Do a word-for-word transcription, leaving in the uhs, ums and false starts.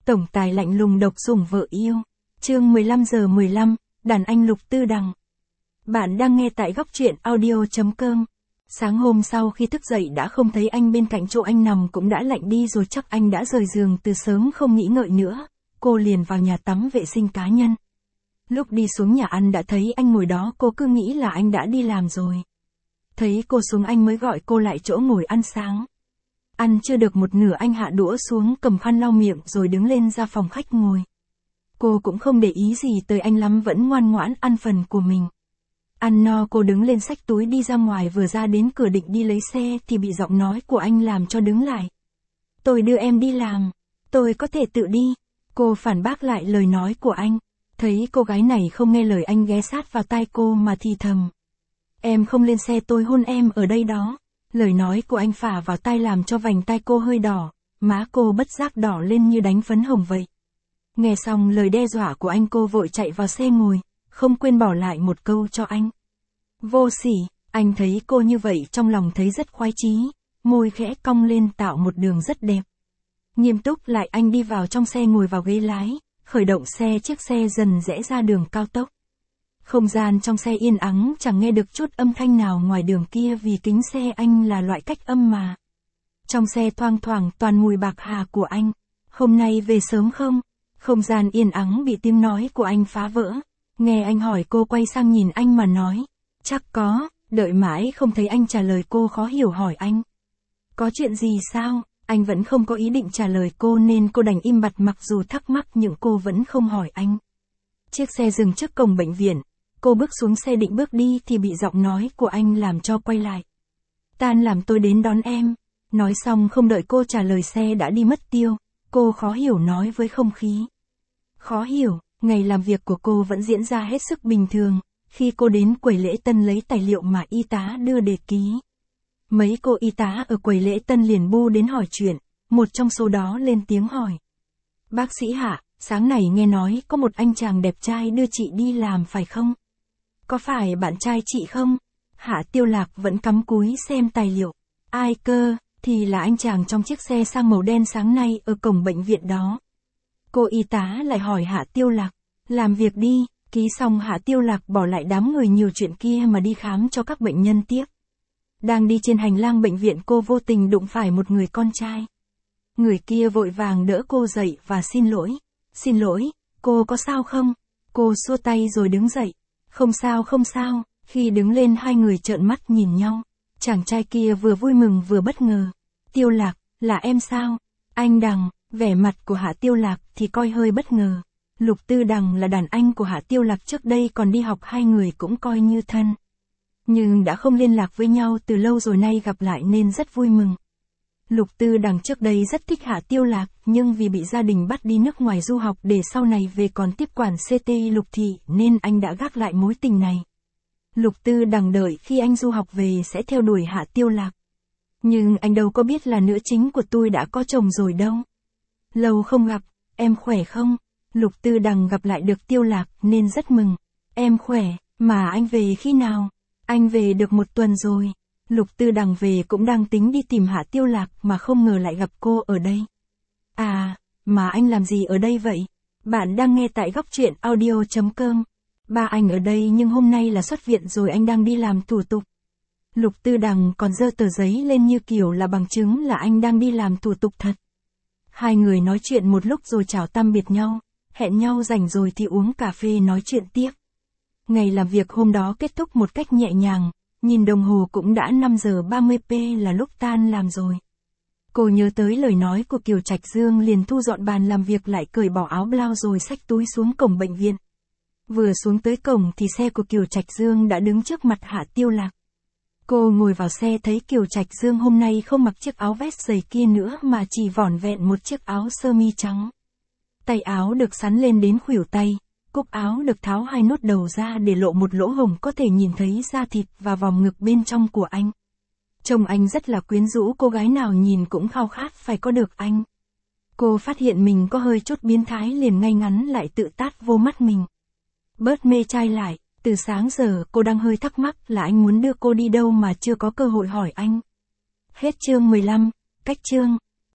Tổng tài lạnh lùng độc sủng vợ yêu. Chương mười lăm giờ mười lăm, đàn anh Lục Tư Đằng. Bạn đang nghe tại góc truyện audio chấm com. Sáng hôm sau khi thức dậy đã không thấy anh bên cạnh chỗ anh nằm cũng đã lạnh đi rồi, chắc anh đã rời giường từ sớm không nghĩ ngợi nữa. Cô liền vào nhà tắm vệ sinh cá nhân. Lúc đi xuống nhà ăn đã thấy anh ngồi đó, cô cứ nghĩ là anh đã đi làm rồi. Thấy cô xuống anh mới gọi cô lại chỗ ngồi ăn sáng. Ăn chưa được một nửa anh hạ đũa xuống, cầm khăn lau miệng rồi đứng lên ra phòng khách ngồi. Cô cũng không để ý gì tới anh lắm, vẫn ngoan ngoãn ăn phần của mình. Ăn no cô đứng lên xách túi đi ra ngoài, vừa ra đến cửa định đi lấy xe thì bị giọng nói của anh làm cho đứng lại. Tôi đưa em đi làm, tôi có thể tự đi. Cô phản bác lại lời nói của anh. Thấy cô gái này không nghe lời, anh ghé sát vào tai cô mà thì thầm. Em không lên xe tôi hôn em ở đây đó. Lời nói của anh phả vào tai làm cho vành tai cô hơi đỏ, má cô bất giác đỏ lên như đánh phấn hồng vậy. Nghe xong lời đe dọa của anh, cô vội chạy vào xe ngồi, không quên bỏ lại một câu cho anh. Vô sỉ. Anh thấy cô như vậy trong lòng thấy rất khoái chí, môi khẽ cong lên tạo một đường rất đẹp. Nghiêm túc lại anh đi vào trong xe, ngồi vào ghế lái, khởi động xe, chiếc xe dần rẽ ra đường cao tốc. Không gian trong xe yên ắng, chẳng nghe được chút âm thanh nào ngoài đường kia vì kính xe anh là loại cách âm mà. Trong xe thoang thoảng toàn mùi bạc hà của anh. Hôm nay về sớm không? Không gian yên ắng bị tiếng nói của anh phá vỡ. Nghe anh hỏi, cô quay sang nhìn anh mà nói. Chắc có. Đợi mãi không thấy anh trả lời, cô khó hiểu hỏi anh. Có chuyện gì sao? Anh vẫn không có ý định trả lời cô nên cô đành im bặt, mặc dù thắc mắc nhưng cô vẫn không hỏi anh. Chiếc xe dừng trước cổng bệnh viện. Cô bước xuống xe định bước đi thì bị giọng nói của anh làm cho quay lại. Tan làm tôi đến đón em. Nói xong không đợi cô trả lời xe đã đi mất tiêu. Cô khó hiểu nói với không khí. Khó hiểu, ngày làm việc của cô vẫn diễn ra hết sức bình thường. Khi cô đến quầy lễ tân lấy tài liệu mà y tá đưa để ký. Mấy cô y tá ở quầy lễ tân liền bu đến hỏi chuyện. Một trong số đó lên tiếng hỏi. Bác sĩ Hạ, sáng này nghe nói có một anh chàng đẹp trai đưa chị đi làm phải không? Có phải bạn trai chị không? Hạ Tiêu Lạc vẫn cắm cúi xem tài liệu. Ai cơ? Thì là anh chàng trong chiếc xe sang màu đen sáng nay ở cổng bệnh viện đó. Cô y tá lại hỏi Hạ Tiêu Lạc. Làm việc đi. Ký xong Hạ Tiêu Lạc bỏ lại đám người nhiều chuyện kia mà đi khám cho các bệnh nhân tiếp. Đang đi trên hành lang bệnh viện, cô vô tình đụng phải một người con trai. Người kia vội vàng đỡ cô dậy và xin lỗi. Xin lỗi, cô có sao không? Cô xua tay rồi đứng dậy. Không sao không sao. Khi đứng lên hai người trợn mắt nhìn nhau. Chàng trai kia vừa vui mừng vừa bất ngờ. Tiêu Lạc, là em sao? Anh Đằng. Vẻ mặt của Hạ Tiêu Lạc thì coi hơi bất ngờ. Lục Tư Đằng là đàn anh của Hạ Tiêu Lạc, trước đây còn đi học hai người cũng coi như thân. Nhưng đã không liên lạc với nhau từ lâu rồi, nay gặp lại nên rất vui mừng. Lục Tư Đằng trước đây rất thích Hạ Tiêu Lạc, nhưng vì bị gia đình bắt đi nước ngoài du học để sau này về còn tiếp quản xê tê i Lục Thị nên anh đã gác lại mối tình này. Lục Tư Đằng đợi khi anh du học về sẽ theo đuổi Hạ Tiêu Lạc. Nhưng anh đâu có biết là nữ chính của tôi đã có chồng rồi đâu. Lâu không gặp, em khỏe không? Lục Tư Đằng gặp lại được Tiêu Lạc nên rất mừng. Em khỏe, mà anh về khi nào? Anh về được một tuần rồi. Lục Tư Đằng về cũng đang tính đi tìm Hạ Tiêu Lạc mà không ngờ lại gặp cô ở đây. À, mà anh làm gì ở đây vậy? Bạn đang nghe tại góc truyện audio chấm com. Ba anh ở đây nhưng hôm nay là xuất viện rồi, anh đang đi làm thủ tục. Lục Tư Đằng còn giơ tờ giấy lên như kiểu là bằng chứng là anh đang đi làm thủ tục thật. Hai người nói chuyện một lúc rồi chào tạm biệt nhau. Hẹn nhau rảnh rồi thì uống cà phê nói chuyện tiếp. Ngày làm việc hôm đó kết thúc một cách nhẹ nhàng, nhìn đồng hồ cũng đã năm giờ ba mươi phút là lúc tan làm rồi. Cô nhớ tới lời nói của Kiều Trạch Dương liền thu dọn bàn làm việc lại, cởi bỏ áo blau rồi xách túi xuống cổng bệnh viện. Vừa xuống tới cổng thì xe của Kiều Trạch Dương đã đứng trước mặt Hạ Tiêu Lạc. Cô ngồi vào xe thấy Kiều Trạch Dương hôm nay không mặc chiếc áo vest dày kia nữa mà chỉ vỏn vẹn một chiếc áo sơ mi trắng. Tay áo được sắn lên đến khuỷu tay, cúc áo được tháo hai nút đầu ra để lộ một lỗ hổng có thể nhìn thấy da thịt và vòng ngực bên trong của anh. Trông anh rất là quyến rũ, cô gái nào nhìn cũng khao khát phải có được anh. Cô phát hiện mình có hơi chút biến thái liền ngay ngắn lại tự tát vô mắt mình. Bớt mê trai lại, từ sáng giờ cô đang hơi thắc mắc là anh muốn đưa cô đi đâu mà chưa có cơ hội hỏi anh. Hết chương mười lăm, cách chương.